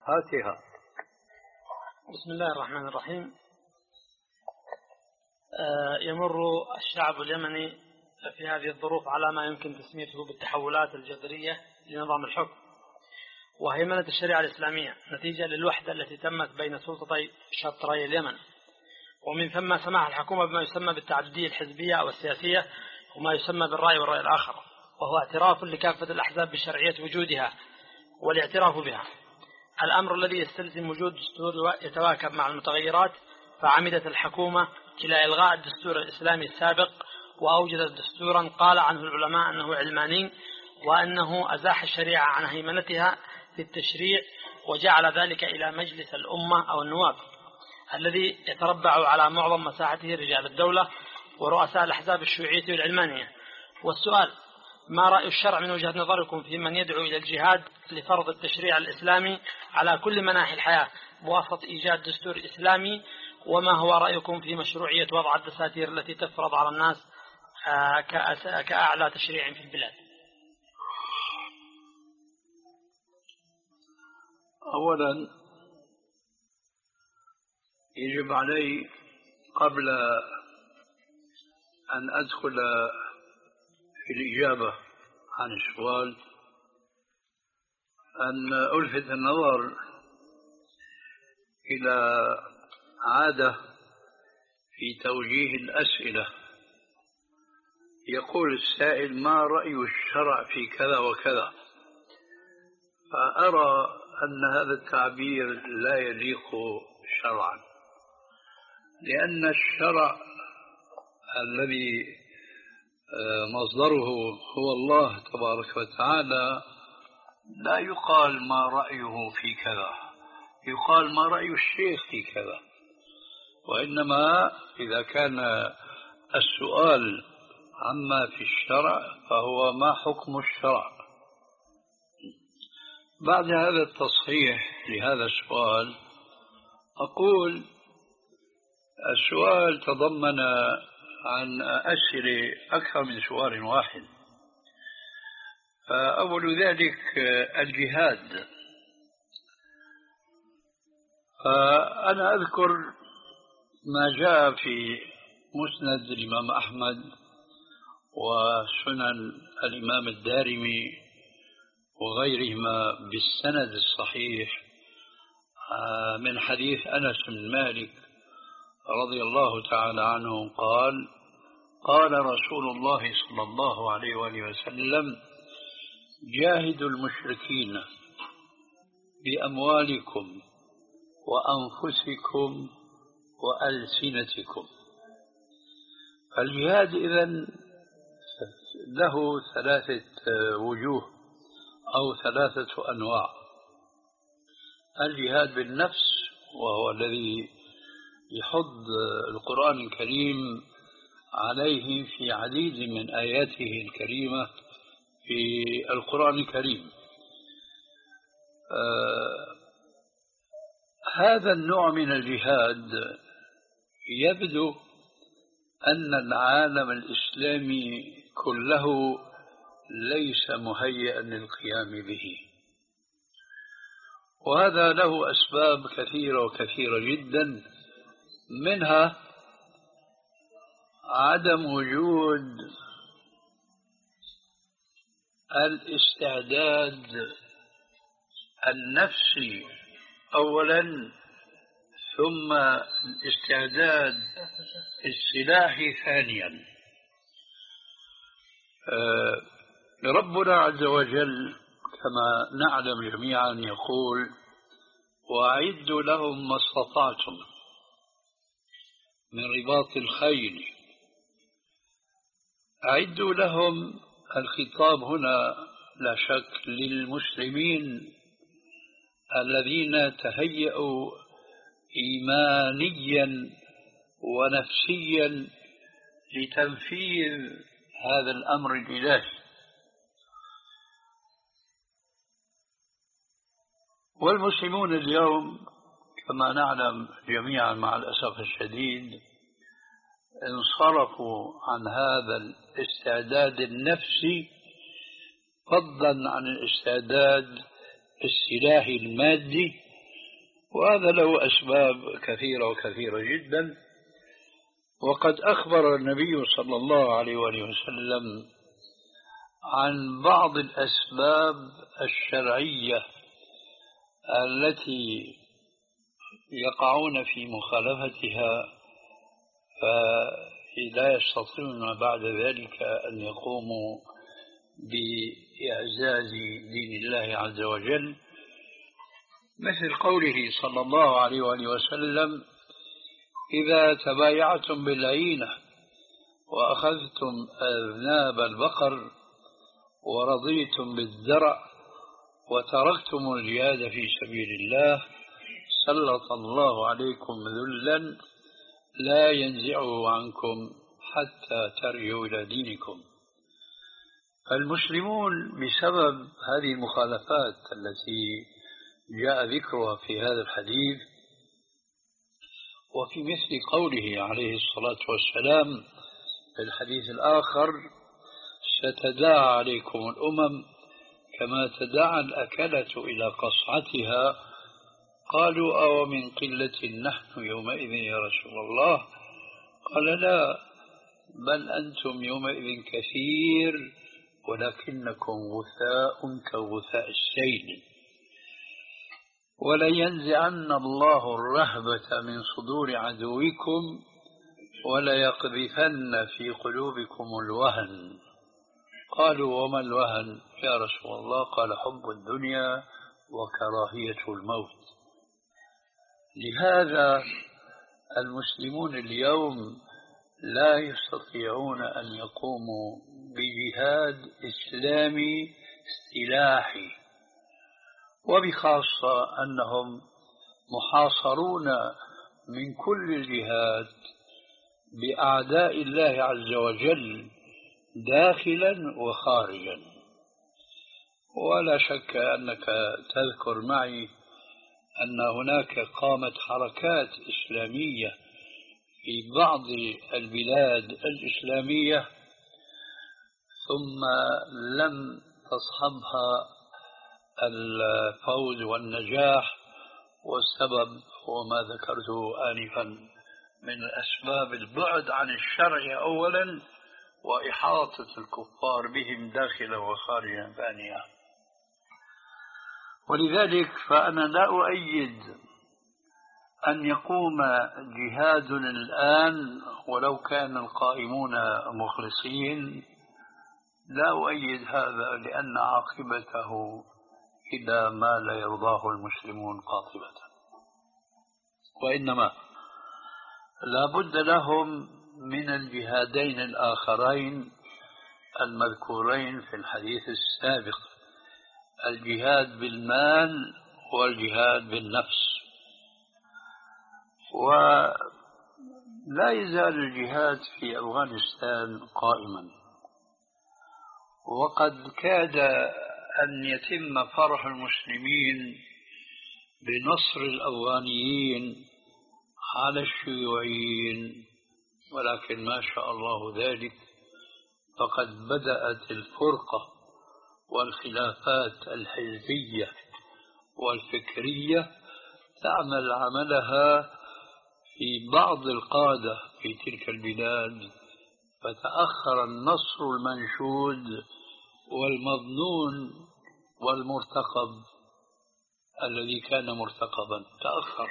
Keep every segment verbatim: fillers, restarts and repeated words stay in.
هاتها. بسم الله الرحمن الرحيم. يمر الشعب اليمني في هذه الظروف على ما يمكن تسميته بالتحولات الجذرية لنظام الحكم وهيمنة الشريعة الإسلامية نتيجة للوحدة التي تمت بين سلطتي شطري اليمن، ومن ثم سماح الحكومة بما يسمى بالتعددية الحزبية أو السياسية وما يسمى بالرأي والرأي الآخر، وهو اعتراف لكافة الأحزاب بشرعية وجودها والاعتراف بها، الأمر الذي يستلزم وجود دستور يتواكب مع المتغيرات. فعمدت الحكومة إلى إلغاء الدستور الإسلامي السابق وأوجدت دستورا قال عنه العلماء أنه علماني، وأنه أزاح الشريعة عن هيمنتها في التشريع وجعل ذلك إلى مجلس الأمة أو النواب الذي يتربع على معظم مساحته رجال الدولة ورؤساء الأحزاب الشيوعية والعلمانية. والسؤال: ما رأي الشرع من وجهة نظركم في من يدعو إلى الجهاد لفرض التشريع الإسلامي على كل مناحي الحياة بواسطة إيجاد دستور إسلامي؟ وما هو رأيكم في مشروعية وضع الدساتير التي تفرض على الناس كأعلى تشريع في البلاد؟ أولا يجب علي قبل أن أدخل في الإجابة عن السؤال أن ألفت النظر إلى عادة في توجيه الأسئلة. يقول السائل: ما رأي الشرع في كذا وكذا؟ فأرى أن هذا التعبير لا يليق شرعا، لأن الشرع الذي مصدره هو الله تبارك وتعالى لا يقال ما رأيه في كذا، يقال ما رأي الشيخ في كذا. وإنما إذا كان السؤال عما في الشرع فهو ما حكم الشرع. بعد هذا التصحيح لهذا السؤال أقول السؤال تضمن عن أسئلة أكثر من سؤال واحد. أول ذلك الجهاد. فأنا أذكر ما جاء في مسند الإمام أحمد وسنن الإمام الدارمي وغيرهما بالسند الصحيح من حديث أنس بن مالك رضي الله تعالى عنه قال: قال رسول الله صلى الله عليه وآله وسلم: جاهدوا المشركين بأموالكم وأنفسكم وألسنتكم. فالجهاد إذن له ثلاثة وجوه أو ثلاثة أنواع: الجهاد بالنفس، وهو الذي يحض القرآن الكريم عليه في عديد من آياته الكريمة في القرآن الكريم. آه هذا النوع من الجهاد يبدو أن العالم الإسلامي كله ليس مهيئا للقيام به، وهذا له أسباب كثيرة وكثيرة جدا، منها عدم وجود الاستعداد النفسي أولا، ثم الاستعداد السلاحي ثانيا. آه ربنا عز وجل كما نعلم جميعا يقول: وأعدوا لهم ما استطعتم من رباط الخيل. أعدوا لهم، الخطاب هنا لا شك للمسلمين الذين تهيأوا إيمانيا ونفسيا لتنفيذ هذا الأمر الإلهي. والمسلمون اليوم كما نعلم جميعا مع الأسف الشديد انصرفوا عن هذا الاستعداد النفسي فضلا عن الاستعداد السلاحي المادي، وهذا له أسباب كثيرة وكثيرة جدا. وقد أخبر النبي صلى الله عليه وآله وسلم عن بعض الأسباب الشرعية التي يقعون في مخالفتها فلا يستطيعون بعد ذلك أن يقوموا بإعزاز دين الله عز وجل، مثل قوله صلى الله عليه وآله وسلم: إذا تبايعتم بالعينة وأخذتم أذناب البقر ورضيتم بالزرع وتركتم الجهاد في سبيل الله سلط الله عليكم ذلا لا ينزعه عنكم حتى ترجعوا إلى دينكم. فالمسلمون بسبب هذه المخالفات التي جاء ذكرها في هذا الحديث، وفي مثل قوله عليه الصلاة والسلام في الحديث الآخر: ستداعى عليكم الأمم كما تداعى الأكلة إلى قصعتها. قالوا: أو من قلة نحن يومئذ يا رسول الله؟ قال: لا، بل أنتم يومئذ كثير ولكنكم غثاء كغثاء السيل. ولينزعن الله الرهبة من صدور عدوكم وليقذفن في قلوبكم الوهن. قالوا: وما الوهن يا رسول الله؟ قال: حب الدنيا وكراهية الموت. لهذا المسلمون اليوم لا يستطيعون أن يقوموا بجهاد إسلامي سلاحي، وبخاصة أنهم محاصرون من كل الجهات بأعداء الله عز وجل داخلا وخارجا. ولا شك أنك تذكر معي أن هناك قامت حركات إسلامية في بعض البلاد الإسلامية ثم لم تصحبها الفوز والنجاح، والسبب هو ما ذكرته آنفا من أسباب البعد عن الشرع أولا، وإحاطة الكفار بهم داخلا وخارجا ثانيا. ولذلك فأنا لا أؤيد أن يقوم جهاد الآن ولو كان القائمون مخلصين، لا أؤيد هذا، لأن عاقبته إلى ما لا يرضاه المسلمون قاطبة. وإنما لا بد لهم من الجهادين الآخرين المذكورين في الحديث السابق: الجهاد بالمال والجهاد بالنفس. ولا يزال الجهاد في أفغانستان قائما، وقد كاد أن يتم فرح المسلمين بنصر الأفغانيين على الشيوعيين، ولكن ما شاء الله ذلك فقد بدأت الفرقة والخلافات الحزبية والفكرية تعمل عملها في بعض القادة في تلك البلاد، فتأخر النصر المنشود والمظنون والمرتقب الذي كان مرتقبا تأخر.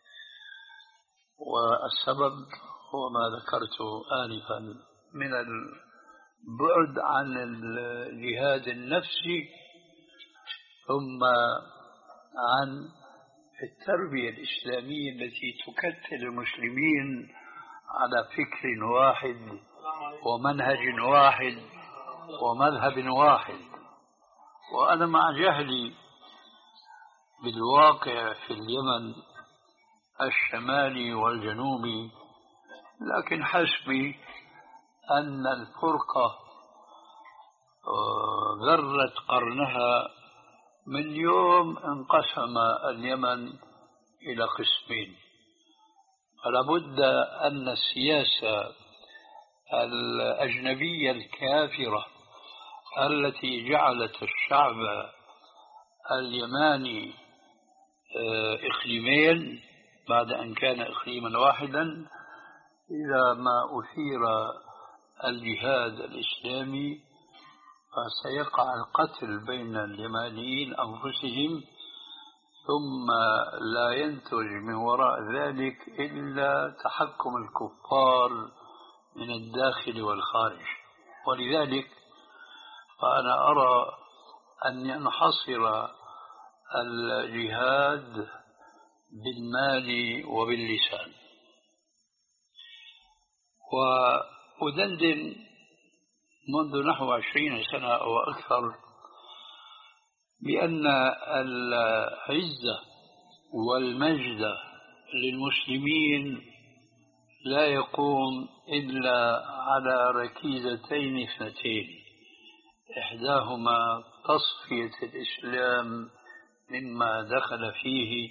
والسبب هو ما ذكرته آنفا من البعد عن الجهاد النفسي، ثم عن التربية الإسلامية التي تكتل المسلمين على فكر واحد ومنهج واحد ومذهب واحد. وأنا مع جهلي بالواقع في اليمن الشمالي والجنوبي، لكن حسبي أن الفرقة غرت قرنها من يوم انقسم اليمن إلى قسمين. فلا بد أن السياسة الأجنبية الكافرة التي جعلت الشعب اليماني إقليمين بعد أن كان إقليما واحدا. إذا ما أثير الجهاد الإسلامي فسيقع القتل بين اليمانيين أنفسهم، ثم لا ينتج من وراء ذلك إلا تحكم الكفار من الداخل والخارج. ولذلك فأنا أرى أن ينحصر الجهاد بالمال وباللسان. وأدندن منذ نحو عشرين سنة أو أكثر بأن العزة والمجد للمسلمين لا يقوم إلا على ركيزتين اثنتين، إحداهما تصفية الإسلام مما دخل فيه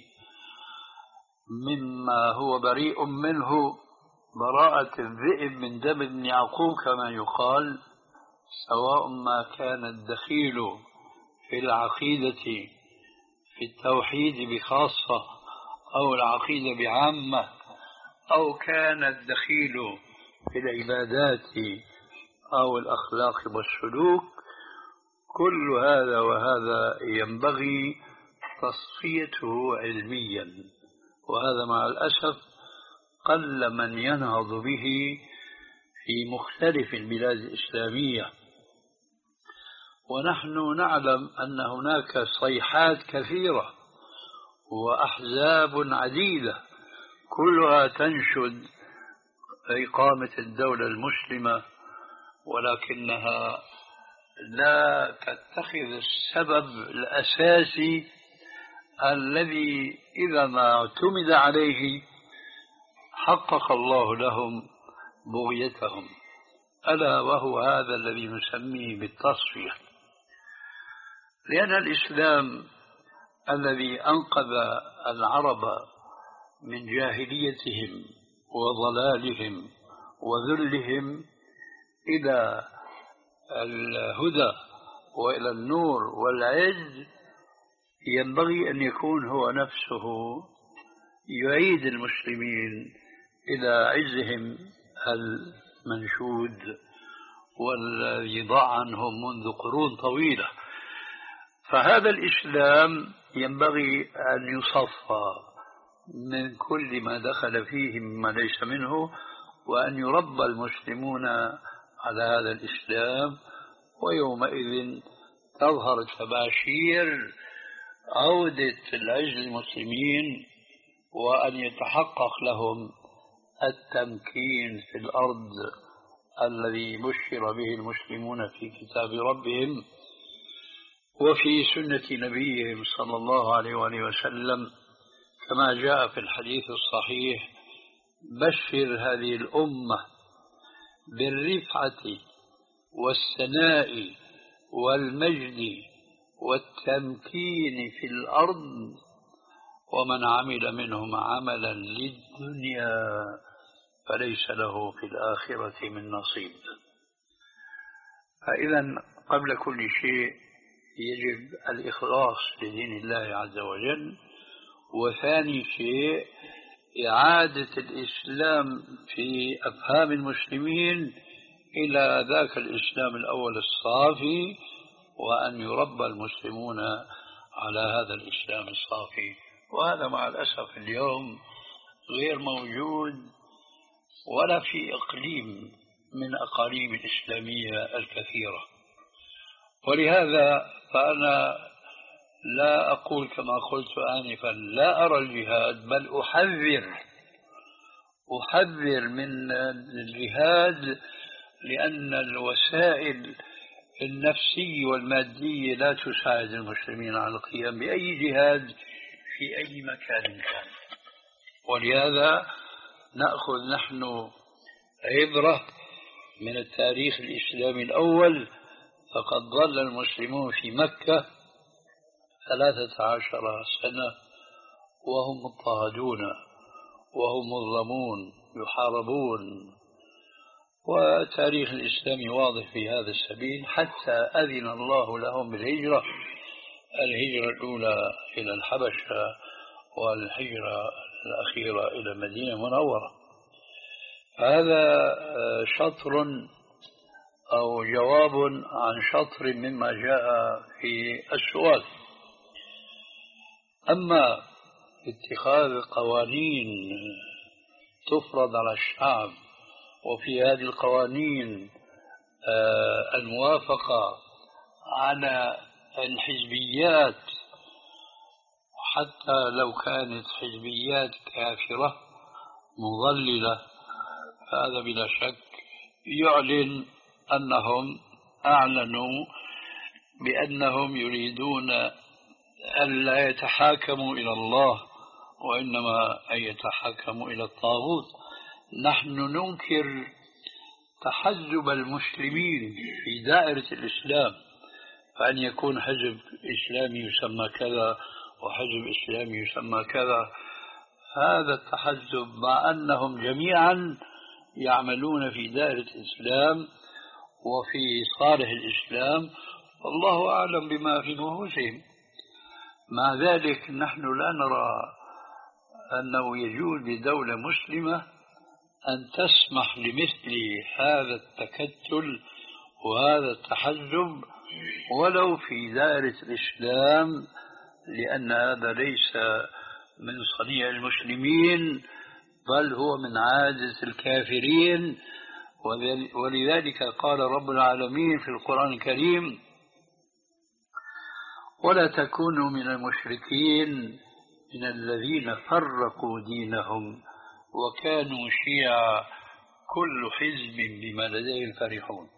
مما هو بريء منه براءة الذئب من دم ابن يعقوب كما يقال، سواء ما كان الدخيل في العقيدة في التوحيد بخاصة أو العقيدة بعامة، أو كان الدخيل في العبادات أو الأخلاق والسلوك. كل هذا وهذا ينبغي تصفيته علميا، وهذا مع الأسف قل من ينهض به في مختلف البلاد الإسلامية. ونحن نعلم أن هناك صيحات كثيرة وأحزاب عديدة كلها تنشد إقامة الدولة المسلمة، ولكنها لا تتخذ السبب الأساسي الذي إذا ما اعتمد عليه حقق الله لهم بغيتهم، ألا وهو هذا الذي نسميه بالتصفية. لأن الإسلام الذي أنقذ العرب من جاهليتهم وضلالهم وذلهم إلى الهدى وإلى النور والعز، ينبغي أن يكون هو نفسه يعيد المسلمين إلى عزهم المنشود والذي ضاع عنهم منذ قرون طويلة. فهذا الإسلام ينبغي أن يصفى من كل ما دخل فيه مما ليس منه، وأن يربى المسلمون على هذا الإسلام، ويومئذ تظهر تباشير عودة العز للمسلمين، وأن يتحقق لهم التمكين في الأرض الذي بشر به المسلمون في كتاب ربهم وفي سنة نبيهم صلى الله عليه وآله وسلم، كما جاء في الحديث الصحيح: بشر هذه الأمة بالرفعة والسناء والمجد والتمكين في الأرض، ومن عمل منهم عملا للدنيا فليس له في الآخرة من نصيب. فإذا قبل كل شيء يجب الإخلاص لدين الله عز وجل، وثاني شيء إعادة الإسلام في أفهام المسلمين إلى ذاك الإسلام الأول الصافي، وأن يربى المسلمون على هذا الإسلام الصافي. وهذا مع الأسف اليوم غير موجود ولا في إقليم من أقاليم الإسلامية الكثيرة. ولهذا فأنا لا أقول كما قلت آنفا لا أرى الجهاد، بل أحذر أحذر من الجهاد، لأن الوسائل النفسية والمادية لا تساعد المسلمين على القيام بأي جهاد في أي مكان كان. ولهذا نأخذ نحن عبرة من التاريخ الإسلامي الأول، فقد ظل المسلمون في مكة ثلاثة عشر سنة وهم مضطهدون وهم مظلمون يحاربون، وتاريخ الإسلام واضح في هذا السبيل، حتى أذن الله لهم بالهجرة، الهجرة الأولى إلى الحبشة، والهجرة الأخيرة إلى المدينة المنورة. هذا شطر أو جواب عن شطر مما جاء في السؤال. أما اتخاذ قوانين تفرض على الشعب، وفي هذه القوانين الموافقة على الحزبيات، حتى لو كانت حزبيات كافرة مضللة، هذا بلا شك يعلن أنهم أعلنوا بأنهم يريدون أن لا يتحاكموا إلى الله، وإنما أن يتحاكموا إلى الطاغوت. نحن ننكر تحزب المسلمين في دائرة الإسلام، فأن يكون حزب إسلامي يسمى كذا وحزب إسلامي يسمى كذا، هذا التحزب مع أنهم جميعا يعملون في دائرة الإسلام وفي صالح الإسلام، والله أعلم بما في نفوسهم. مع ذلك نحن لا نرى أنه يجوز لدولة مسلمة أن تسمح لمثل هذا التكتل وهذا التحزب ولو في دائرة الإسلام، لأن هذا ليس من صنيع المسلمين، بل هو من عادة الكافرين. ولذلك قال رب العالمين في القرآن الكريم: ولا تكونوا من المشركين من الذين فرقوا دينهم وكانوا شيعا كل حزب بما لديهم فرحون.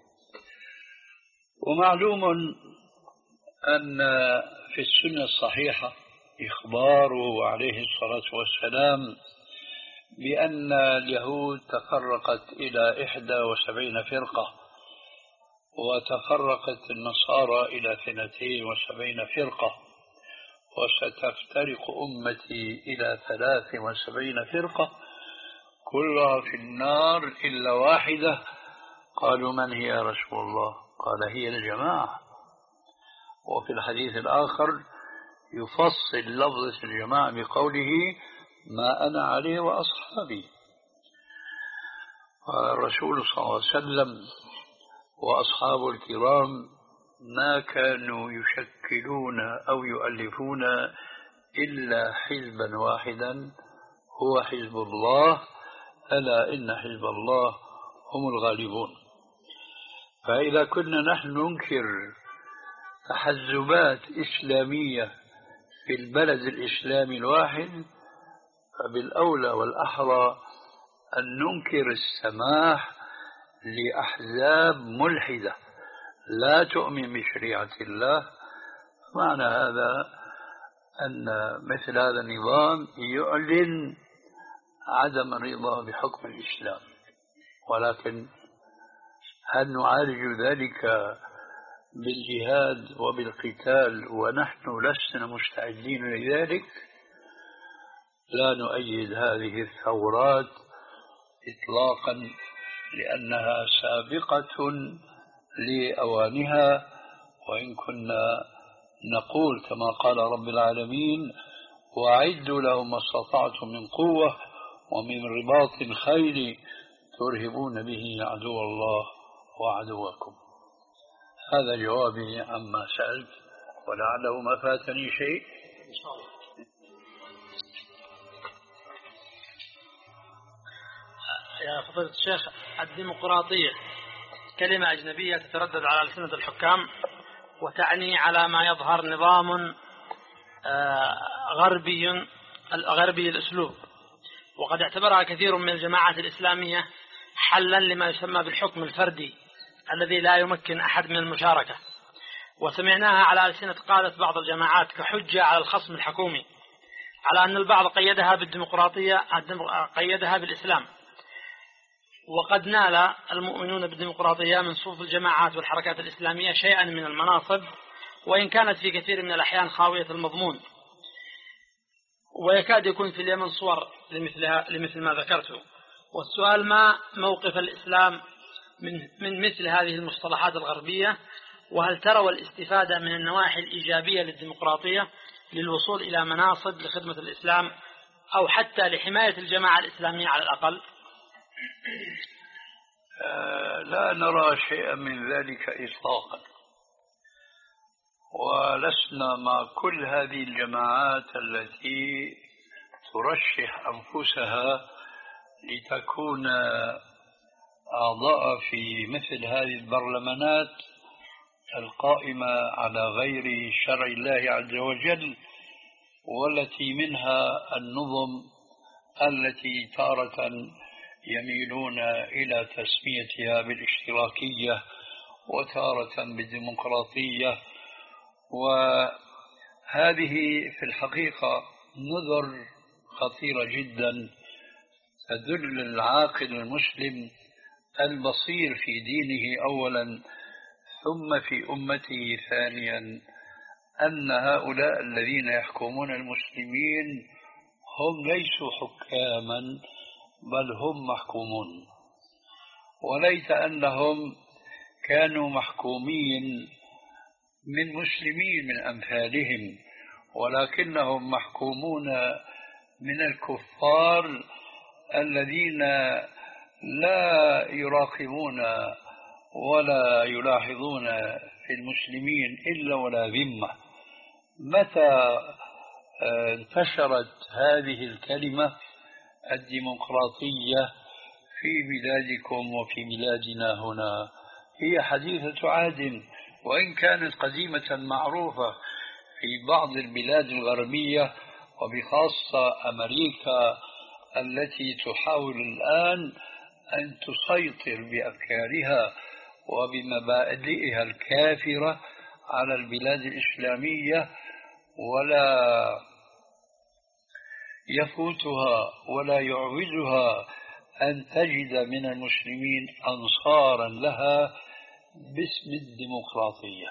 ومعلوم أن في السنة الصحيحة إخباره عليه الصلاة والسلام بأن اليهود تفرقت إلى إحدى وسبعين فرقة، وتفرقت النصارى إلى اثنتين وسبعين فرقة، وستفترق أمتي إلى ثلاث وسبعين فرقة كلها في النار إلا واحدة. قالوا: من هي يا رسول الله؟ قال: هي الجماعة. وفي الحديث الآخر يفصل لفظة الجماعة بقوله: ما أنا عليه وأصحابي. الرسول صلى الله عليه وسلم وأصحابه الكرام ما كانوا يشكلون أو يؤلفون إلا حزبا واحدا، هو حزب الله، ألا إن حزب الله هم الغالبون. فإذا كنا نحن ننكر تحزبات إسلامية في البلد الإسلامي الواحد، فبالأولى والأحرى أن ننكر السماح لأحزاب ملحدة لا تؤمن بشريعة الله. معنى هذا أن مثل هذا النظام يعلن عدم الرضا بحكم الإسلام. ولكن هل نعالج ذلك بالجهاد وبالقتال ونحن لسنا مستعدين لذلك؟ لا نؤيد هذه الثورات إطلاقا، لأنها سابقة لأوانها، وإن كنا نقول كما قال رب العالمين: وأعدوا لهم ما استطعتم من قوة ومن رباط الخيل ترهبون به عدو الله وعدوكم. هذا جوابي عما سألت، ولعله ما فاتني شيء. إن شاء الله. يا فضيلة الشيخ، الديمقراطية كلمة أجنبية تتردد على ألسنة الحكام، وتعني على ما يظهر نظام غربي غربي الأسلوب، وقد اعتبرها كثير من الجماعات الإسلامية حلا لما يسمى بالحكم الفردي الذي لا يمكن أحد من المشاركة. وسمعناها على ألسنة قادة بعض الجماعات كحجة على الخصم الحكومي، على أن البعض قيدها بالديمقراطية قيدها بالإسلام. وقد نال المؤمنون بالديمقراطية من صفوف الجماعات والحركات الإسلامية شيئا من المناصب، وإن كانت في كثير من الأحيان خاوية المضمون، ويكاد يكون في اليمن صور لمثلها لمثل ما ذكرته. والسؤال: ما موقف الإسلام من من مثل هذه المصطلحات الغربية؟ وهل تروا الاستفادة من النواحي الإيجابية للديمقراطية للوصول إلى مناصب لخدمة الإسلام أو حتى لحماية الجماعة الإسلامية على الأقل؟ لا نرى شيئا من ذلك إطلاقا، ولسنا مع كل هذه الجماعات التي ترشح أنفسها لتكون أعضاء في مثل هذه البرلمانات القائمة على غير شرع الله عز وجل، والتي منها النظم التي تارة يميلون إلى تسميتها بالاشتراكية وتارة بالديمقراطية. وهذه في الحقيقة نذر خطيرة جدا تدل العاقل المسلم البصير في دينه أولا ثم في أمته ثانيا أن هؤلاء الذين يحكمون المسلمين هم ليسوا حكاما بل هم محكومون. وليت أنهم كانوا محكومين من مسلمين من أمثالهم، ولكنهم محكومون من الكفار الذين لا يراقبون ولا يلاحظون في المسلمين إلا ولا ذمة. متى انتشرت هذه الكلمة الديمقراطية في بلادكم وفي بلادنا هنا؟ هي حديثة عهد، وإن كانت قديمة معروفة في بعض البلاد الغربية وبخاصة أمريكا التي تحاول الآن أن تسيطر بأفكارها وبمبادئها الكافرة على البلاد الإسلامية، ولا يفوتها ولا يعوزها أن تجد من المسلمين أنصارا لها باسم الديمقراطية.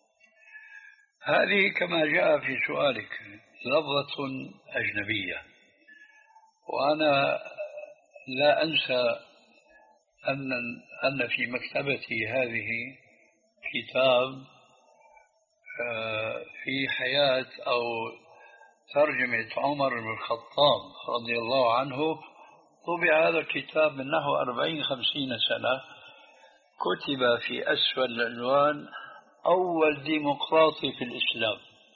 هذه كما جاء في سؤالك لفظة أجنبية، وأنا لا أنسى أن أن في مكتبتي هذه كتاب في حياة أو ترجمة عمر بن الخطاب رضي الله عنه. طبع هذا الكتاب من نحو أربعين خمسين سنة، كتب في أسفل العنوان أول ديمقراطي في الإسلام.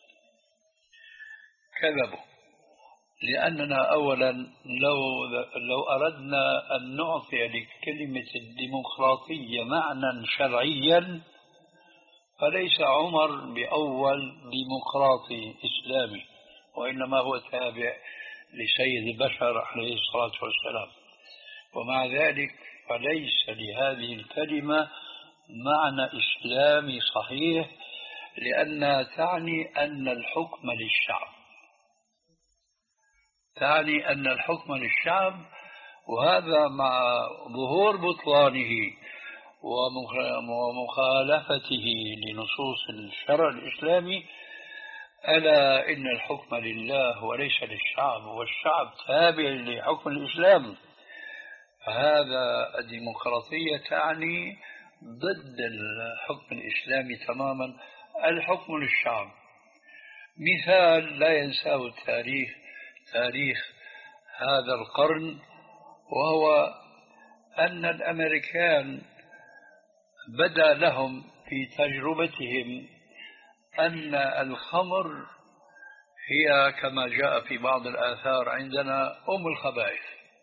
كذبوا، لأننا أولا لو لو أردنا أن نعطي لكلمة الديمقراطية معنى شرعيا فليس عمر بأول ديمقراطي إسلامي، وإنما هو تابع لسيد البشر عليه الصلاة والسلام. ومع ذلك فليس لهذه الكلمة معنى إسلامي صحيح، لأنها تعني أن الحكم للشعب، تعني أن الحكم للشعب، وهذا مع ظهور بطلانه ومخالفته لنصوص الشرع الإسلامي. ألا إن الحكم لله وليس للشعب، والشعب تابع لحكم الإسلام. فهذا الديمقراطية تعني ضد الحكم الإسلامي تماما، الحكم للشعب. مثال لا ينساه التاريخ، تاريخ هذا القرن، وهو أن الأمريكان بدا لهم في تجربتهم أن الخمر هي كما جاء في بعض الآثار عندنا أم الخبائث.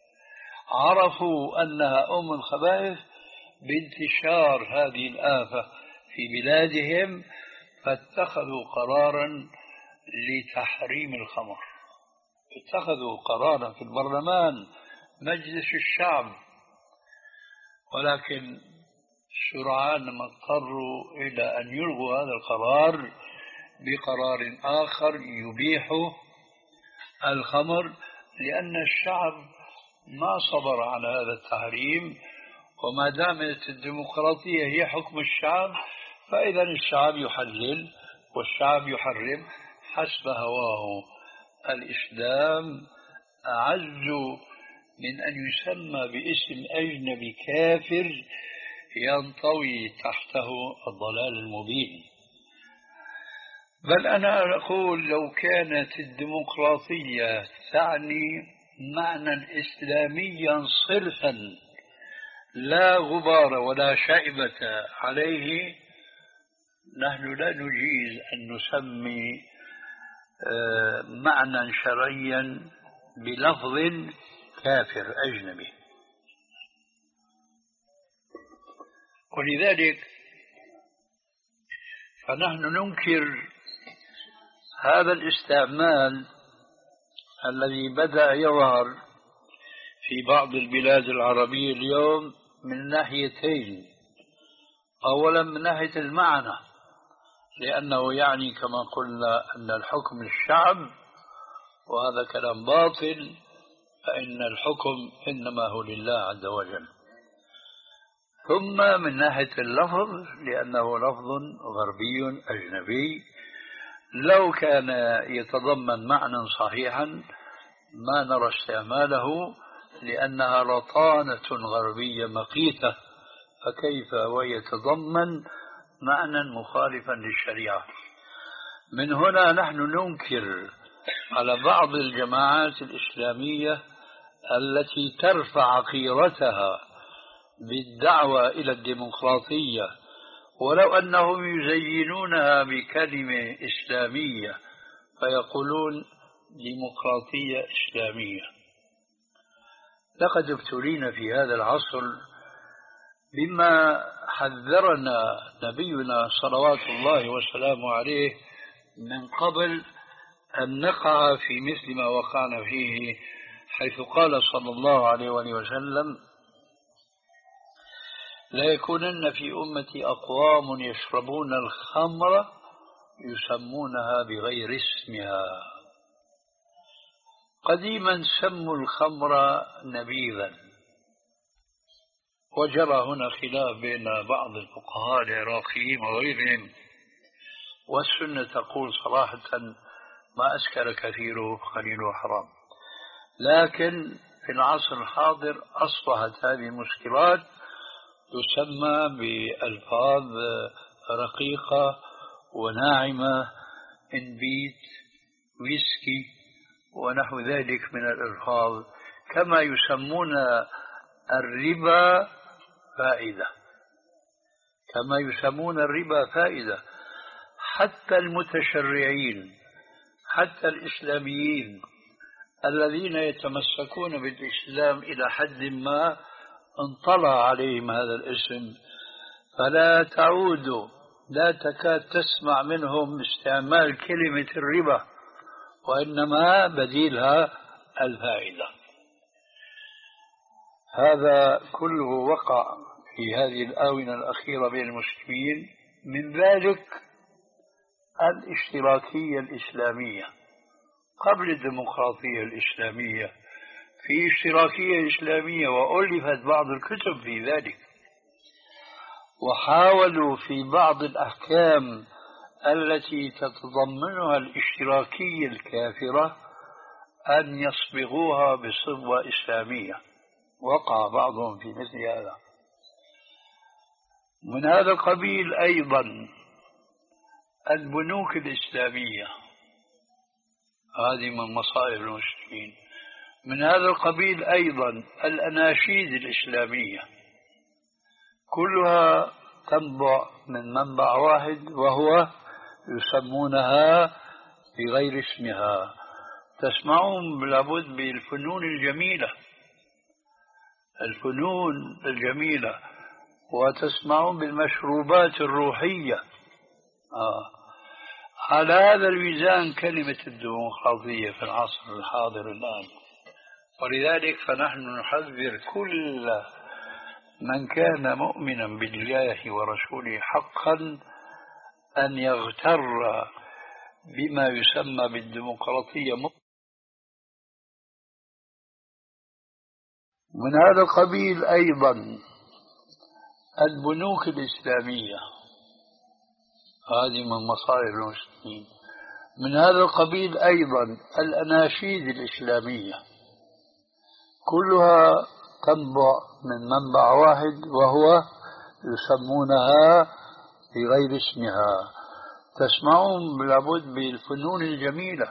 عرفوا أنها أم الخبائث بانتشار هذه الآفة في بلادهم، فاتخذوا قرارا لتحريم الخمر. اتخذوا قرارا في البرلمان مجلس الشعب، ولكن سرعان ما اضطروا إلى أن يلغوا هذا القرار بقرار آخر يبيح الخمر، لأن الشعب ما صبر على هذا التحريم. وما دامت الديمقراطية هي حكم الشعب، فإذا الشعب يحلل والشعب يحرم حسب هواه. الإسلام أعز من أن يسمى باسم أجنبي كافر ينطوي تحته الضلال المبين. بل أنا أقول لو كانت الديمقراطية تعني معنى إسلاميا صرفا لا غبار ولا شائبة عليه، نحن لا نجيز أن نسمي معنى شرعيا بلفظ كافر أجنبي. ولذلك فنحن ننكر هذا الاستعمال الذي بدأ يظهر في بعض البلاد العربية اليوم من ناحيتين. أولا من ناحية المعنى، لأنه يعني كما قلنا أن الحكم الشعب، وهذا كلام باطل، فإن الحكم إنما هو لله عز وجل. ثم من ناحية اللفظ، لأنه لفظ غربي أجنبي لو كان يتضمن معنى صحيحا ما نرى استعماله، لأنها رطانة غربية مقيتة، فكيف ويتضمن معنى مخالفا للشريعة. من هنا نحن ننكر على بعض الجماعات الإسلامية التي ترفع قيرتها بالدعوة إلى الديمقراطية، ولو أنهم يزينونها بكلمة إسلامية فيقولون ديمقراطية إسلامية. لقد ابتلينا في هذا العصر بما حذرنا نبينا صلوات الله وسلامه عليه من قبل أن نقع في مثل ما وقعنا فيه، حيث قال صلى الله عليه وآله وسلم: لا يكونن في أمتي أقوام يشربون الخمر يسمونها بغير اسمها. قديما سموا الخمر نبيذا، وجرى هنا خلاف بين بعض الفقهاء العراقيين وغيرهم، والسنة تقول صراحة ما أسكر كثيره قليله حرام. لكن في العصر الحاضر أصبحت هذه المسكرات تسمى بألفاظ رقيقة وناعمة، إنبيت، ويسكي، ونحو ذلك من الألفاظ، كما يسمون الربا فائدة، كما يسمون الربا فائدة. حتى المتشرعين، حتى الإسلاميين الذين يتمسكون بالإسلام إلى حد ما انطلع عليهم هذا الاسم، فلا تعود لا تكاد تسمع منهم استعمال كلمة الربا، وإنما بديلها الفائدة. هذا كله وقع في هذه الآونة الأخيرة بين المسلمين، من ذلك الاشتراكية الإسلامية. قبل الديمقراطية الإسلامية في اشتراكية إسلامية، وألفت بعض الكتب في ذلك، وحاولوا في بعض الأحكام التي تتضمنها الاشتراكية الكافرة أن يصبغوها بصبغة إسلامية. وقع بعضهم في مثل هذا. من هذا القبيل أيضا البنوك الإسلامية، هذه من مصائب المسلمين. من هذا القبيل أيضا الأناشيد الإسلامية، كلها تنبع من منبع واحد، وهو يسمونها بغير اسمها. تسمعون لابد بالفنون الجميلة، الفنون الجميلة، وتسمعون بالمشروبات الروحية. آه. على هذا الميزان كلمة الديمقراطية في العصر الحاضر الآن. ولذلك فنحن نحذر كل من كان مؤمنا بالله ورسوله حقا أن يغتر بما يسمى بالديمقراطية. من هذا القبيل أيضا البنوك الإسلامية، هذه من مصائب المسلمين. من هذا القبيل أيضا الأناشيد الإسلامية، كلها تنبع من منبع واحد، وهو يسمونها بغير اسمها. تسمعون لابد بالفنون الجميلة،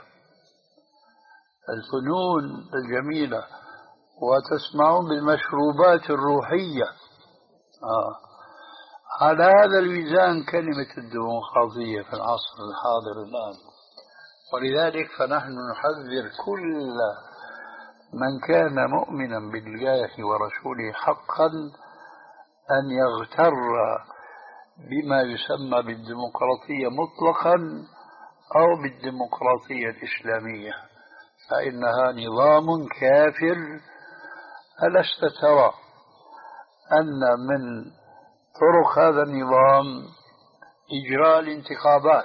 الفنون الجميلة، وتسمعون بالمشروبات الروحية. آه. على هذا الميزان كلمة الديمقراطية في العصر الحاضر الآن. ولذلك فنحن نحذر كل من كان مؤمنا بالله ورسوله حقا أن يغتر بما يسمى بالديمقراطية مطلقا أو بالديمقراطية الإسلامية، فإنها نظام كافر. ألست ترى أن من طرق هذا النظام إجراء الانتخابات؟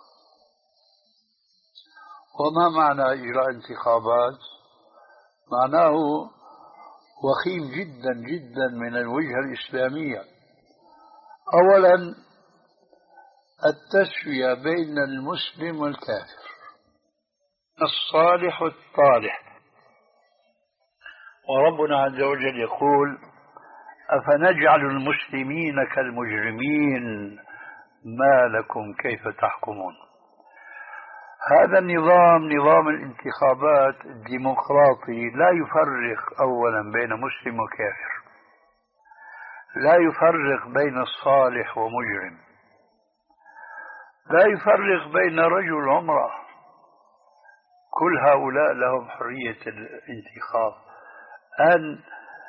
وما معنى إجراء انتخابات؟ معناه وخيم جدا جدا من الوجهة الإسلامية. أولا التسوية بين المسلم والكافر، الصالح والطالح. وربنا عز وجل يقول: أفنجعل المسلمين كالمجرمين ما لكم كيف تحكمون. هذا النظام، نظام الانتخابات الديمقراطي، لا يفرق أولا بين مسلم وكافر، لا يفرق بين الصالح ومجرم، لا يفرق بين رجل وامرأة. كل هؤلاء لهم حرية الانتخاب، أن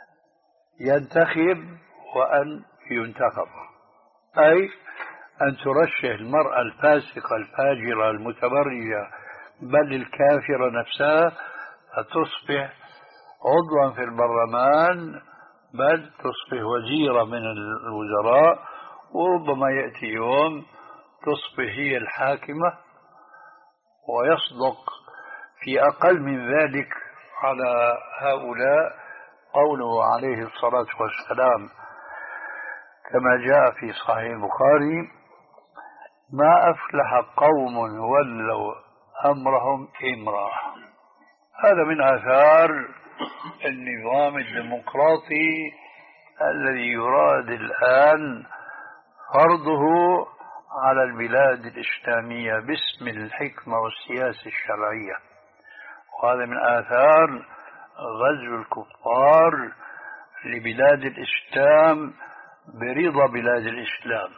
ينتخب وأن ينتخب، أي أن ترشح المرأة الفاسقة الفاجرة المتبرجة بل الكافرة نفسها فتصبح عضوا في البرلمان، بل تصبح وزيرة من الوزراء، وربما يأتي يوم تصبح هي الحاكمة. ويصدق في أقل من ذلك على هؤلاء قوله عليه الصلاة والسلام كما جاء في صحيح البخاري: ما أفلح قوم ولوا أمرهم امرأة. هذا من آثار النظام الديمقراطي الذي يراد الآن فرضه على البلاد الإسلامية باسم الحكمة والسياسة الشرعية. وهذا من آثار غزو الكفار لبلاد الإسلام برضا بلاد الإسلام.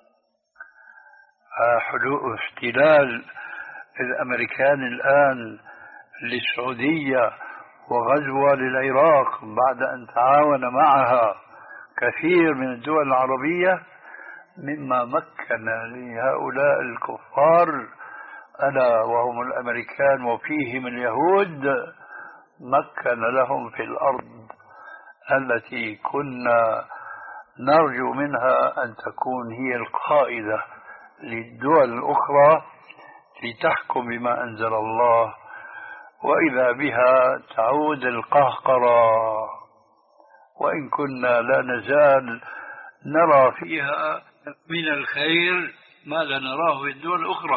احتلال الأمريكان الآن للسعودية وغزوها للعراق بعد أن تعاون معها كثير من الدول العربية مما مكن لهؤلاء الكفار، ألا وهم الأمريكان وفيهم اليهود، مكن لهم في الأرض التي كنا نرجو منها أن تكون هي القائدة للدول الأخرى لتحكم بما أنزل الله، وإذا بها تعود القهقرة، وإن كنا لا نزال نرى فيها من الخير ما لا نراه في الدول الأخرى.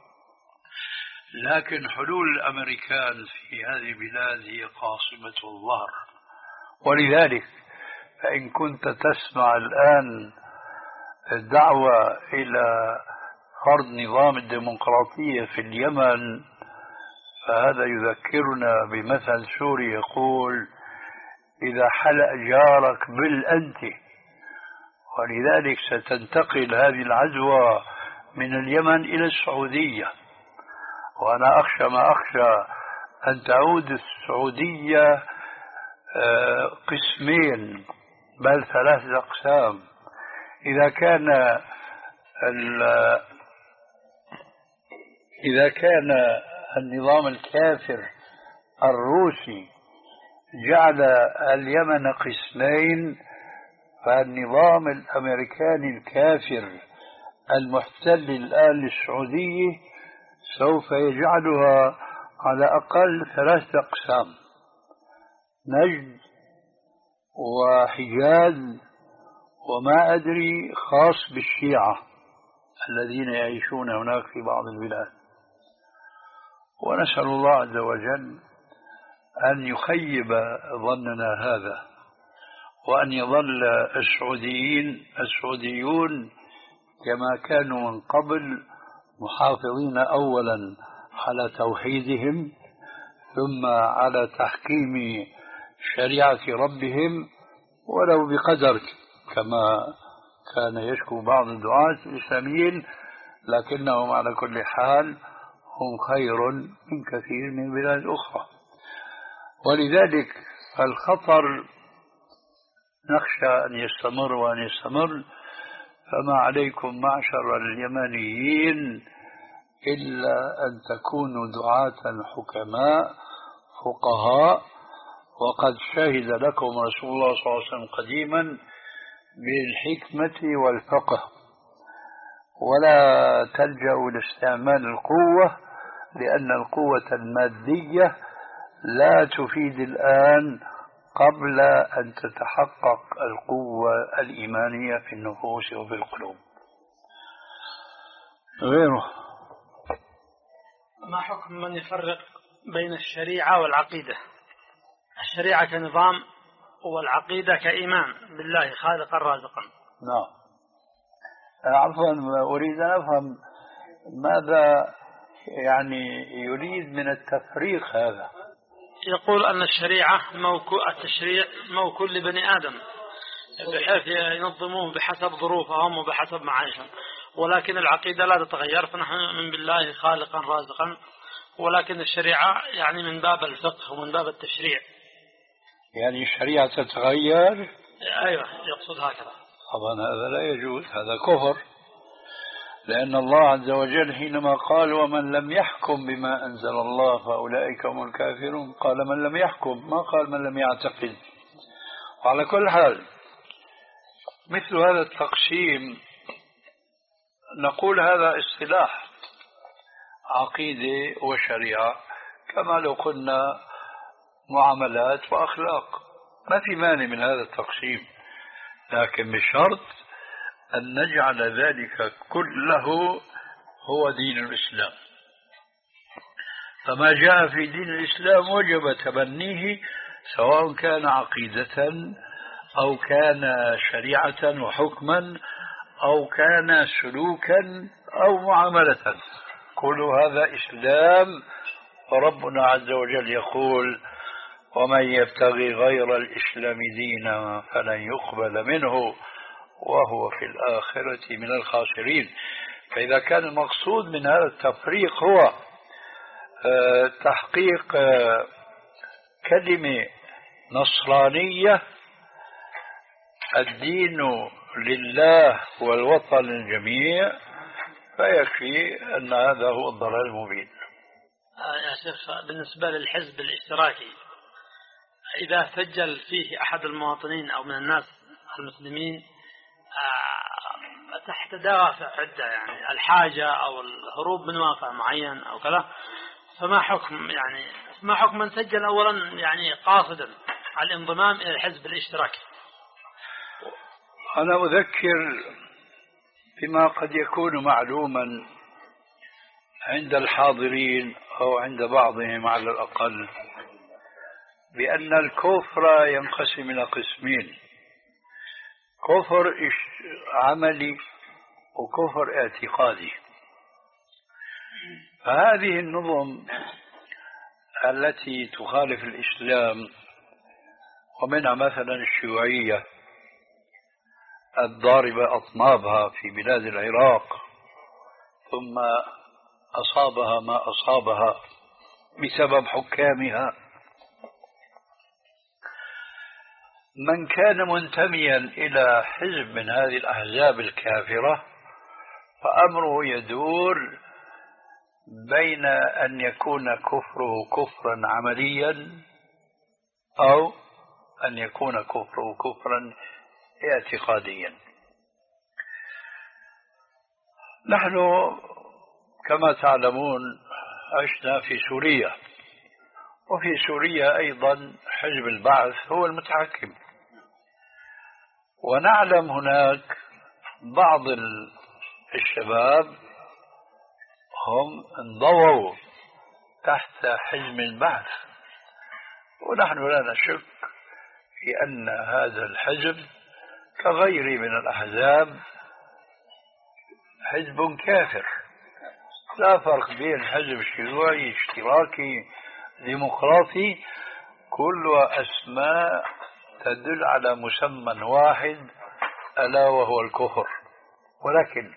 لكن حلول الأمريكان في هذه البلاد هي قاصمة الظهر. ولذلك فإن كنت تسمع الآن الدعوة إلى فرض نظام الديمقراطية في اليمن، فهذا يذكرنا بمثل سوري يقول: إذا حلق جارك بالأنت. ولذلك ستنتقل هذه العزوة من اليمن إلى السعودية، وأنا أخشى ما أخشى أن تعود السعودية قسمين بل ثلاثة أقسام. إذا كان إذا كان النظام الكافر الروسي جعل اليمن قسمين، فالنظام الأمريكاني الكافر المحتل الآن للسعودية سوف يجعلها على أقل ثلاثة أقسام: نجد وحجاز وما أدري خاص بالشيعة الذين يعيشون هناك في بعض البلاد. ونسأل الله عز وجل أن يخيب ظننا هذا، وأن يظل السعوديين السعوديون كما كانوا من قبل محافظين أولا على توحيدهم ثم على تحكيم شريعة ربهم ولو بقدر، كما كان يشكو بعض الدعاة الإسلاميين، لكنهم على كل حال هم خير من كثير من البلاد الأخرى. ولذلك الخطر نخشى أن يستمر وأن يستمر، فما عليكم معشر اليمنيين إلا أن تكونوا دعاة حكماء فقهاء. وقد شهد لكم رسول الله صلى الله عليه وسلم قديما بالحكمة والفقه، ولا تلجأوا لاستعمال القوة، لأن القوة المادية لا تفيد الآن قبل أن تتحقق القوة الإيمانية في النفوس وفي القلوب. غيره. ما حكم من يفرق بين الشريعة والعقيدة؟ الشريعة كنظام والعقيدة كإيمان بالله خالقا رازقا. نعم. عفوا، أريد أن أفهم ماذا يعني يريد من التفريق هذا. يقول أن الشريعة موكو التشريع موكول لبني آدم بحيث ينظموه بحسب ظروفهم وبحسب معايشهم، ولكن العقيدة لا تتغير، فنحن من بالله خالقا رازقا، ولكن الشريعة يعني من باب الفقه ومن باب التشريع. يعني الشريعة تتغير؟ أيوة، يقصد هكذا. طبعا هذا لا يجوز، هذا كفر، لأن الله عز وجل حينما قال ومن لم يحكم بما أنزل الله فأولئك هم الكافرون، قال من لم يحكم، ما قال من لم يعتقد. وعلى كل حال مثل هذا التقسيم نقول هذا اصطلاح عقيدة وشريعة، كما لو قلنا معاملات وأخلاق، ما في مانع من هذا التقسيم، لكن بشرط أن نجعل ذلك كله هو دين الإسلام. فما جاء في دين الإسلام وجب تبنيه، سواء كان عقيدة أو كان شريعة وحكما أو كان سلوكا أو معاملة، كل هذا إسلام. وربنا عز وجل يقول ومن يبتغي غير الإسلام دينا فلن يقبل منه وهو في الآخرة من الخاسرين. فإذا كان المقصود من هذا التفريق هو تحقيق كلمة نصرانية، الدين لله والوطن للجميع، فيكفي أن هذا هو الضلال المبين. يا شيخ، بالنسبة للحزب الاشتراكي، إذا سجل فيه أحد المواطنين أو من الناس المسلمين تحت دوافع عدة، يعني الحاجة أو الهروب من واقع معين أو كذا، فما حكم يعني ما حكم من سجل أولا يعني قاصدا على الانضمام إلى الحزب الاشتراكي؟ أنا أذكر بما قد يكون معلوما عند الحاضرين أو عند بعضهم على الأقل، بأن الكفر ينقسم إلى قسمين: كفر عملي وكفر اعتقادي. فهذه النظم التي تخالف الإسلام، ومنها مثلا الشيوعية الضاربة أطنابها في بلاد العراق، ثم أصابها ما أصابها بسبب حكامها، من كان منتميا إلى حزب من هذه الأحزاب الكافرة فأمره يدور بين أن يكون كفره كفرا عمليا أو أن يكون كفره كفرا اعتقاديا. نحن كما تعلمون عشنا في سوريا، وفي سوريا أيضا حزب البعث هو المتحكم، ونعلم هناك بعض الشباب هم انضووا تحت حزب البعث، ونحن لا نشك في أن هذا الحزب كغيره من الأحزاب حزب كافر، لا فرق بين حزب شيوعي اشتراكي ديمقراطي، كلها أسماء تدل على مسمى واحد ألا وهو الكفر. ولكن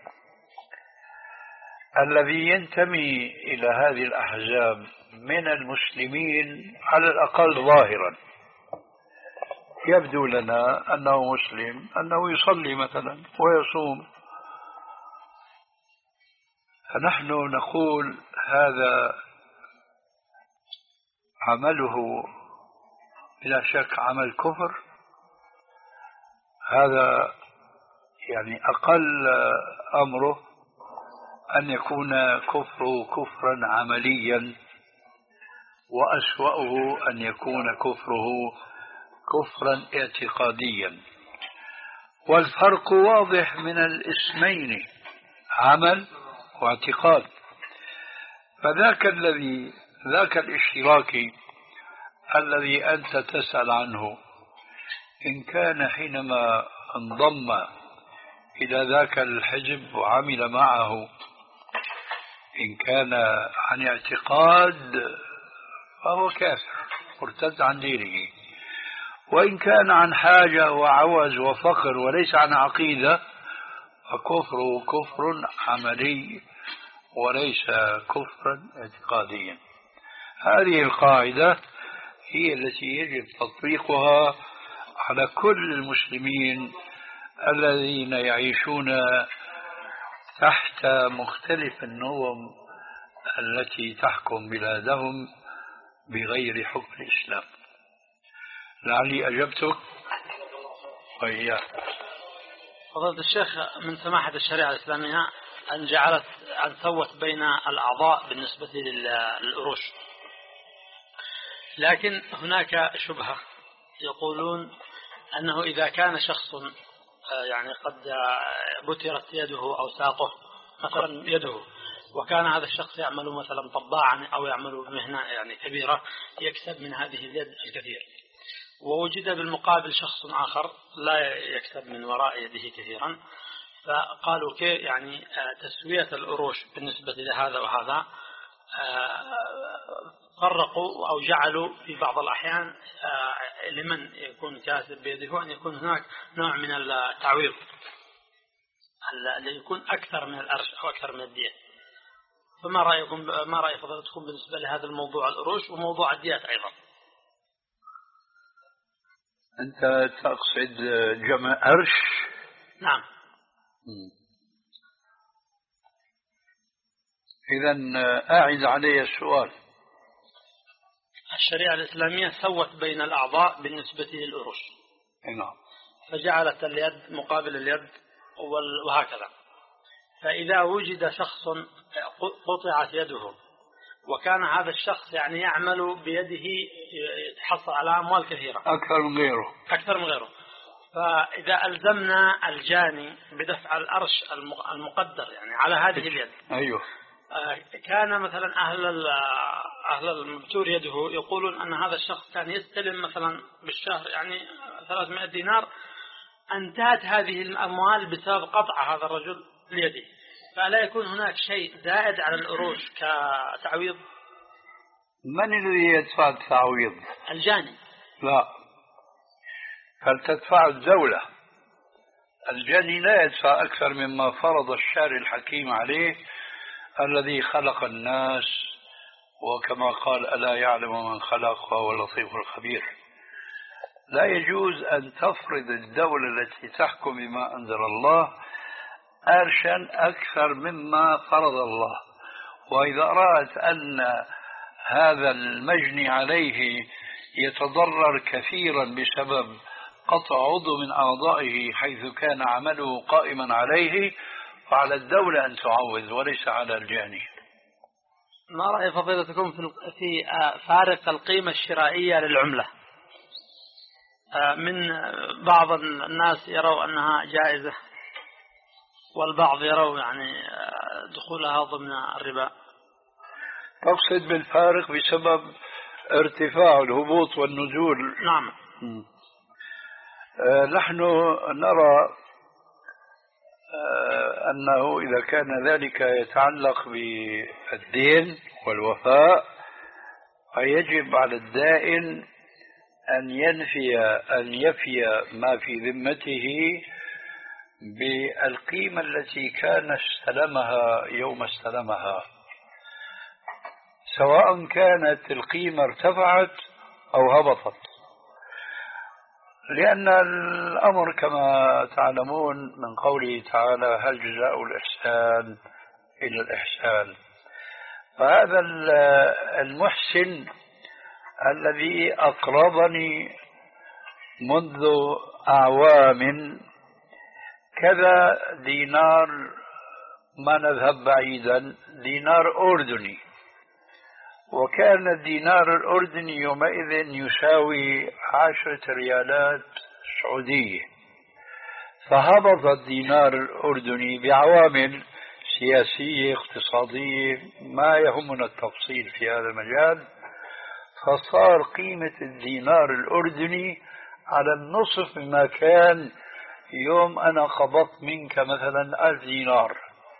الذي ينتمي إلى هذه الأحزاب من المسلمين على الأقل ظاهرا يبدو لنا أنه مسلم، أنه يصلي مثلا ويصوم، فنحن نقول هذا عمله بلا شك عمل كفر. هذا يعني أقل أمره أن يكون كفره كفرا عمليا، وأسوأه أن يكون كفره كفرا اعتقاديا. والفرق واضح من الاسمين، عمل واعتقاد. فذاك الذي ذاك الاشتراكي الذي أنت تسأل عنه، إن كان حينما انضم إلى ذاك الحزب وعمل معه إن كان عن اعتقاد فهو كافر مرتد عن دينه، وإن كان عن حاجة وعوز وفقر وليس عن عقيدة فكفره كفر عملي وليس كفرا اعتقاديا. هذه القاعدة هي التي يجب تطبيقها على كل المسلمين الذين يعيشون تحت مختلف النظم التي تحكم بلادهم بغير حكم الإسلام. لعلي أجبتك وإياك. فضيلة الشيخ، من سماحة الشريعة الإسلامية أن جعلت أن سوت بين الأعضاء بالنسبة للأروش، لكن هناك شبهة يقولون أنه إذا كان شخص يعني قد بترت يده أو ساقه مثلا يده، وكان هذا الشخص يعمل مثلا طباعا أو يعمل مهنة يعني كبيرة يكسب من هذه اليد الكثير، ووجد بالمقابل شخص آخر لا يكسب من وراء يده كثيرا، فقالوا كيف يعني تسوية الأروش بالنسبة لهذا وهذا، فرقوا أو جعلوا في بعض الأحيان لمن يكون كاسب بيده أن يكون هناك نوع من التعويض اللي يكون أكثر من الأرش أو أكثر من الدية. فما رأيكم ما رأي فضلتكم بالنسبة لهذا الموضوع الأروش وموضوع الديات أيضا؟ أنت تقصد جمع أرش؟ نعم. إذن أعد علي السؤال. الشريعة الإسلامية سوت بين الأعضاء بالنسبة للأروش. نعم. فجعلت اليد مقابل اليد وهكذا. فإذا وجد شخص قطعت يده وكان هذا الشخص يعني يعمل بيده يتحصل على أموال كثيرة أكثر من غيره أكثر من غيره فإذا ألزمنا الجاني بدفع الأرش المقدر يعني على هذه اليد، أيوه، كان مثلا أهل أهل المبتور يده يقولون أن هذا الشخص كان يستلم مثلا بالشهر يعني ثلاثمائة دينار، أنتهت هذه الأموال بسبب قطع هذا الرجل ليده، فلا يكون هناك شيء زائد على الأروش كتعويض؟ من الذي يدفع التعويض؟ الجاني. لا، فلتدفع الدولة. الجاني لا يدفع أكثر مما فرض الشارع الحكيم عليه الذي خلق الناس، وكما قال ألا يعلم من خلق وهو اللطيف الخبير. لا يجوز أن تفرض الدولة التي تحكم بما أنزل الله أرشا أكثر مما فرض الله، وإذا رأت أن هذا المجني عليه يتضرر كثيرا بسبب قطع عضو من أعضائه حيث كان عمله قائما عليه، فعلى الدولة أن تعوض وليس على الجاني. ما رأي فضيلتكم في فارق القيمة الشرائية للعملة؟ من بعض الناس يروا أنها جائزة والبعض يروا يعني دخولها ضمن الربا. تقصد بالفارق بسبب ارتفاع الهبوط والنزول؟ نعم. نحن نرى أنه إذا كان ذلك يتعلق بالدين والوفاء فيجب على الدائن أن ينفي أن يفي ما في ذمته بالقيمة التي كان استلمها يوم استلمها، سواء كانت القيمة ارتفعت أو هبطت، لأن الأمر كما تعلمون من قوله تعالى هل جزاء الإحسان إلا الإحسان. فهذا المحسن الذي أقرضني منذ أعوام كذا دينار، ما نذهب بعيدا، دينار أردني، وكان الدينار الأردني يومئذ يساوي عشرة ريالات سعودية، فهبط الدينار الأردني بعوامل سياسية اقتصادية ما يهمنا التفصيل في هذا المجال، فصار قيمة الدينار الأردني على النصف مما كان يوم أنا قبضت منك مثلا ألف دينار.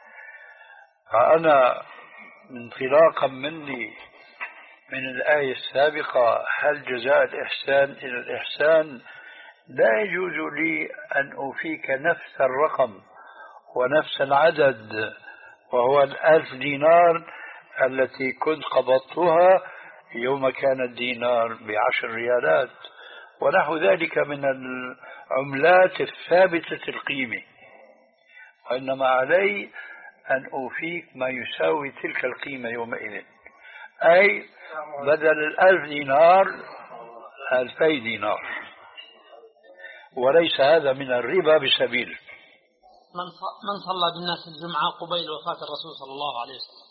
فأنا انطلاقا مني من الآية السابقة هل جزاء الإحسان إلى الإحسان، لا يجوز لي أن أوفيك نفس الرقم ونفس العدد وهو الألف دينار التي كنت قبضتها يوم كان الدينار بعشر ريالات ونحو ذلك من العملات الثابتة القيمة، وإنما علي أن أوفيك ما يساوي تلك القيمة يومئذ، أي بدل الألف دينار ألفي دينار، وليس هذا من الربا بسبيل. من صلى بالناس الجمعة قبيل وفاة الرسول صلى الله عليه وسلم؟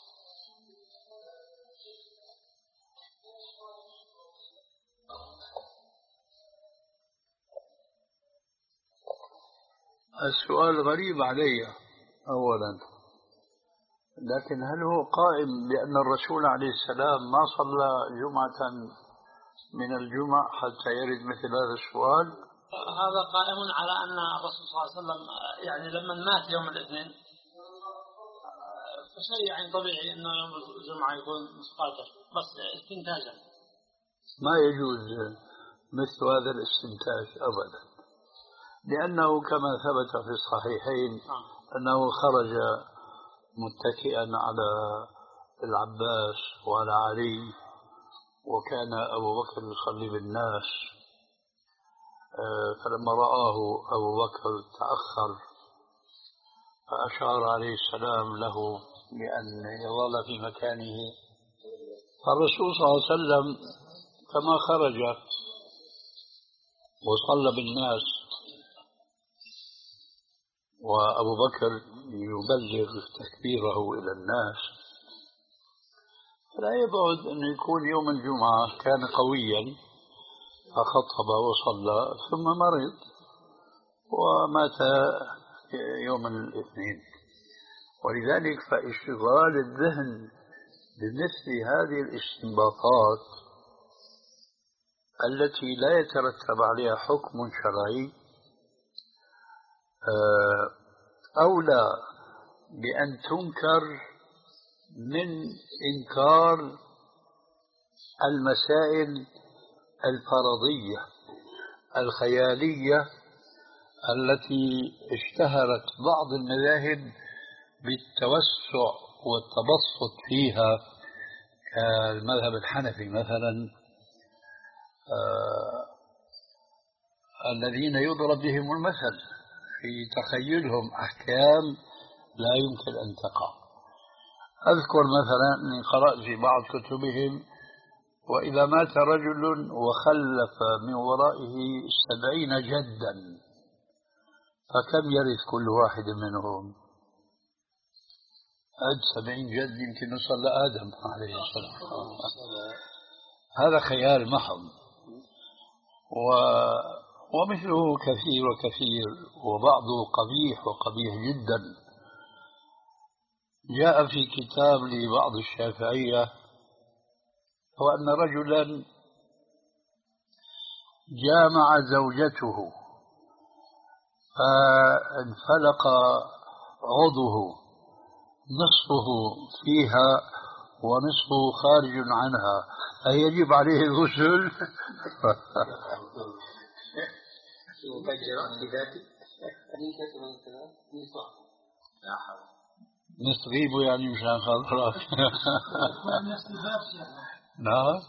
السؤال غريب علي أولا، لكن هل هو قائم بأن الرسول عليه السلام ما صلى جمعة من الجمع حتى يرد مثل هذا السؤال؟ هذا قائم على أن الرسول صلى الله عليه وسلم يعني لما مات يوم الاثنين فشيء يعني طبيعي أنه يوم الجمعة يكون مسقاطه، بس استنتاجا ما يجوز مثل هذا الاستنتاج أبدا، لأنه كما ثبت في الصحيحين أنه خرج متكئا على العباس وعلى علي، وكان أبو بكر يصلي بالناس، فلما رآه أبو بكر تأخر فأشار عليه السلام له بأن يظل في مكانه، فالرسول صلى الله عليه وسلم كما خرج وصلى بالناس وأبو بكر يبلغ تكبيره إلى الناس، لا يبعد أن يكون يوم الجمعة كان قويا فخطب وصلى ثم مرض ومات يوم الاثنين. ولذلك فاشتغال الذهن بمثل هذه الاستنباطات التي لا يترتب عليها حكم شرعي أولى بأن تنكر من إنكار المسائل الفرضية الخيالية التي اشتهرت بعض المذاهب بالتوسع والتبسط فيها، كالمذهب الحنفي مثلا آه الذين يضرب بهم المثل في تخيلهم أحكام لا يمكن أن تقع. أذكر مثلا أني قرأت في بعض كتبهم وإذا مات رجل وخلف من ورائه سبعين جدا فكم يرث كل واحد منهم؟ عد سبعين جد يمكن نوصل لآدم عليه السلام. هذا خيال محض، و... ومثله كثير وكثير، وبعضه قبيح وقبيح جدا. جاء في كتاب لبعض الشافعية هو أن رجلا جامع زوجته فانفلق عضوه نصفه فيها ونصفه خارج عنها، هل يجب عليه الغسل؟ نستغيبه يعني مشان خاطرك. نعم.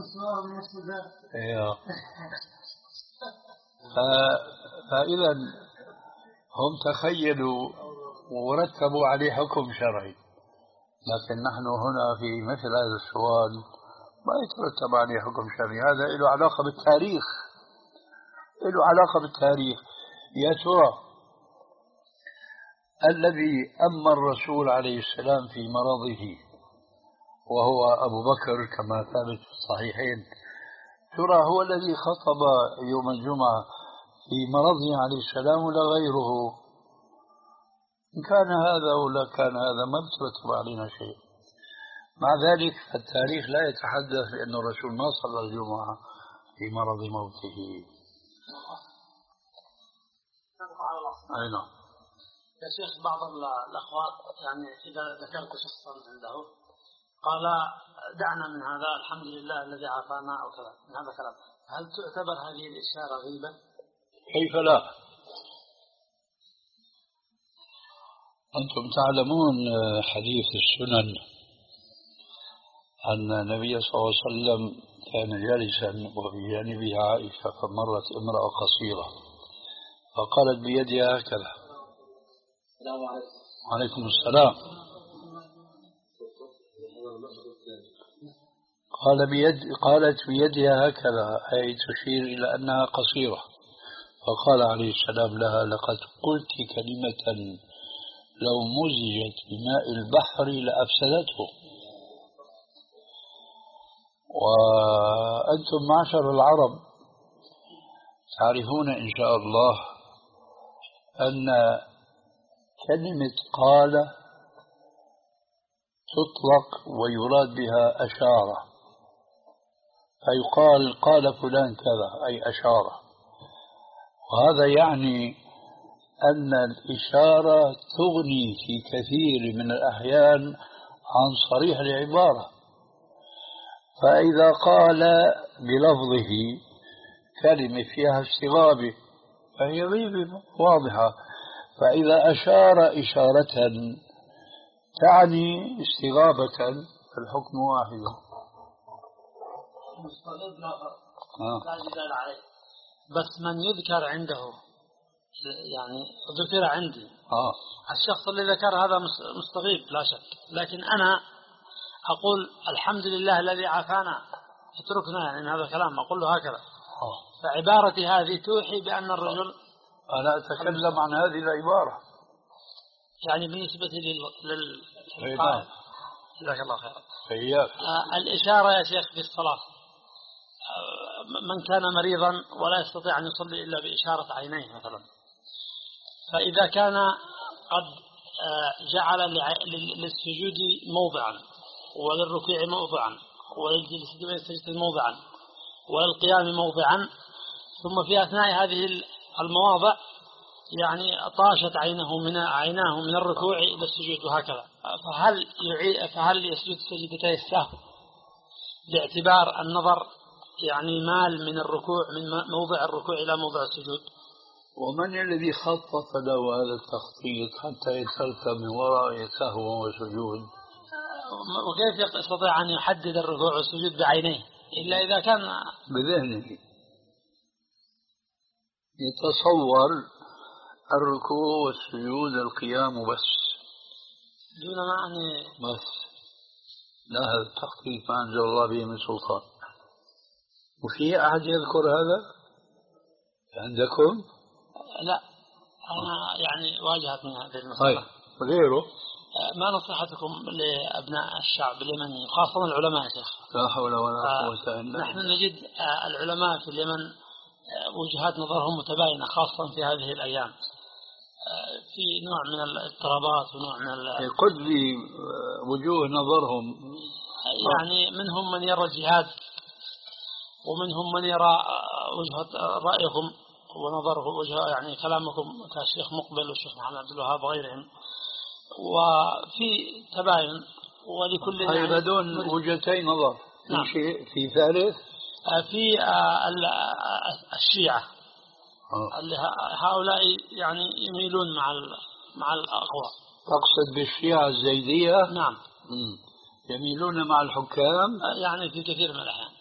فإذا هم تخيلوا ورتبوا عليه حكم شرعي، لكن نحن هنا في مثل هذا السؤال ما يترتب عليه حكم شرعي، هذا له علاقة بالتاريخ، له علاقة بالتاريخ. يا ترى الذي أما الرسول عليه السلام في مرضه وهو أبو بكر كما ثابت في الصحيحين، ترى هو الذي خطب يوم الجمعة في مرضه عليه السلام ولا غيره؟ إن كان هذا ولا كان هذا ما بترتب علينا شيء. مع ذلك فالتاريخ لا يتحدث لأن الرسول ما صلى الجمعة في مرض موته. أي نعم. يا شيخ بعض الأخوات يعني إذا ذكرت شخصا عنده قال دعنا من هذا الحمد لله الذي عافانا أو كذا من هذا الكلام، هل تعتبر هذه الإشارة غيبة؟ كيف لا؟ أنتم تعلمون حديث السنن أن النبي صلى الله عليه وسلم كان جالسا وفي جانبه عائشة فمرت امرأة قصيرة فقالت بيدها هكذا. السلام عليكم. وعليكم السلام. قال بيد قالت بيدها هكذا أي تشير إلى أنها قصيرة، فقال عليه السلام لها لقد قلت كلمة لو مزجت بماء البحر لأفسدته. وأنتم معشر العرب تعرفون إن شاء الله أن كلمة قال تطلق ويراد بها أشارة، فيقال قال فلان كذا أي أشارة، وهذا يعني أن الإشارة تغني في كثير من الأحيان عن صريح العبارة. فإذا قال بلفظه كلمة فيها استغابة فهي غيبة واضحة، فإذا أشار إشارة تعني استغابة فالحكم واحد. لا جدال عليه، بس من يذكر عنده يعني ذكر عندي آه. الشخص اللي ذكر هذا مستغيب لا شك، لكن أنا أقول الحمد لله الذي عافانا اتركنا يعني هذا الكلام أقول له هكذا. آه. فعبارتي هذه توحي بأن الرجل أنا أتكلم عن هذه العبارة يعني بالنسبة للقائل. جزاك الله خير. آه الإشارة يا شيخ في الصلاة، آه من كان مريضا ولا يستطيع أن يصلي إلا بإشارة عينيه مثلا، فإذا كان قد آه جعل للسجود موضعا وللركوع موضعا وللسجود موضعا وللقيام موضعا، ثم في أثناء هذه المواضع يعني طاشت عينه من عيناه من الركوع إلى السجود وهكذا، فهل يعيد فهل يسجد سجدتي السهو باعتبار النظر يعني مال من الركوع من موضع الركوع إلى موضع السجود؟ ومن الذي خطط له هذا التخطيط حتى يترك من وراء سهو وسجود؟ وكيف يستطيع أن يحدد الركوع والسجود بعينيه إلا إذا كان بذهنه يتصور الركوع والسجود القيام بس دون ما أن بس، لا هذا التخطيط ما أنزل الله به من سلطان. وفي أحد يذكر هذا عندكم؟ لا أنا يعني واجهتني هذه المسألة. طيب غيره ما نصيحتكم لأبناء الشعب اليمني خاصة العلماء يا شيخ؟ لا حول ولا قوة إلا بالله. نحن نجد العلماء في اليمن وجهات نظرهم متباينة خاصة في هذه الأيام، في نوع من الاضطرابات ونوع من قد لي وجوه نظرهم. يعني منهم من يرى الجهاد ومنهم من يرى وجهة رأيهم ونظره وجه يعني كلامكم كالشيخ مقبل والشيخ محمد عبد الوهاب وغيرهم، وفي تباين ولكل يعني بدون وجهتين نظر. نعم. في شيء في ثالث في الشيعة اللي هؤلاء يعني يميلون مع مع الأقوى. تقصد بالشيعة الزيدية؟ نعم. مم. يميلون مع الحكام يعني في كثير من الأحيان.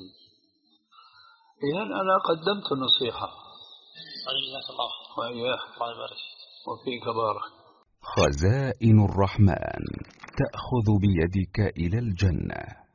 إذن أنا قدمت النصيحة. طيب جزاك الله وإياك. الله يبارك وفيك بارك. خزائن الرحمن تأخذ بيدك إلى الجنة.